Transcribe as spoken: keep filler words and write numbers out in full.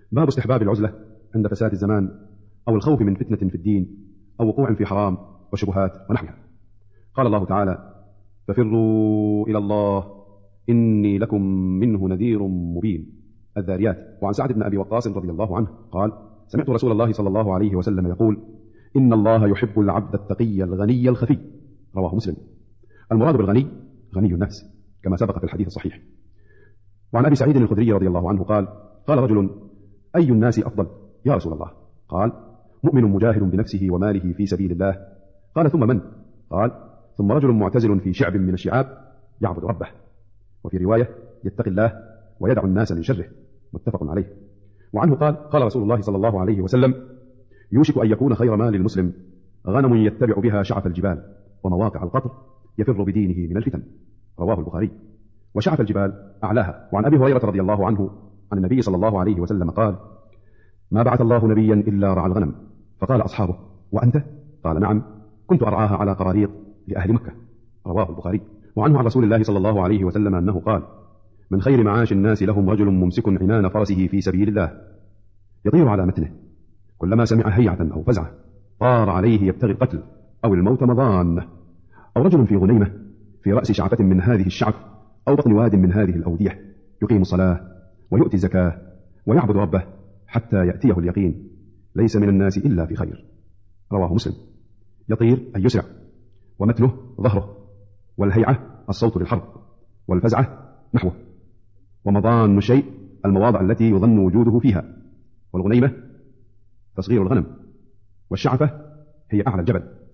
باب استحباب العزلة عند فساد الزمان أو الخوف من فتنة في الدين أو وقوع في حرام وشبهات ونحوها. قال الله تعالى: ففروا إلى الله إني لكم منه نذير مبين. الذاريات. وعن سعد بن أبي وقاص رضي الله عنه قال: سمعت رسول الله صلى الله عليه وسلم يقول: إن الله يحب العبد التقي الغني الخفي. رواه مسلم. المراد بالغني غني النفس كما سبق في الحديث الصحيح. وعن أبي سعيد الخدري رضي الله عنه قال: قال رجل: أي الناس أفضل يا رسول الله؟ قال: مؤمن مجاهد بنفسه وماله في سبيل الله. قال: ثم من؟ قال: ثم رجل معتزل في شعب من الشعاب يعبد ربه. وفي رواية: يتقي الله ويدع الناس من شره. متفق عليه. وعنه قال: قال رسول الله صلى الله عليه وسلم: يوشك أن يكون خير مال المسلم غنم يتبع بها شعف الجبال ومواقع القطر يفر بدينه من الفتن. رواه البخاري. وشعف الجبال أعلاها. وعن أبي هريرة رضي الله عنه عن النبي صلى الله عليه وسلم قال: ما بعث الله نبيا إلا رعى الغنم. فقال أصحابه: وأنت؟ قال: نعم، كنت أرعاها على قراريط لأهل مكة. رواه البخاري. وعنه عن رسول الله صلى الله عليه وسلم أنه قال: من خير معاش الناس لهم رجل ممسك عنان فرسه في سبيل الله يطير على متنه، كلما سمع هيعة أو فزعة طار عليه يبتغي القتل أو الموت مضانه، أو رجل في غنيمة في رأس شعفة من هذه الشعف أو بطن واد من هذه الأودية يقيم الصلاة ويؤتي الزكاة ويعبد ربه حتى يأتيه اليقين، ليس من الناس إلا في خير. رواه مسلم. يطير أي يسرع، ومتنه ظهره، والهيعة الصوت للحرب، والفزعة نحوه، ومضان الشيء المواضع التي يظن وجوده فيها، والغنيمة تصغير الغنم، والشعفة هي أعلى الجبل.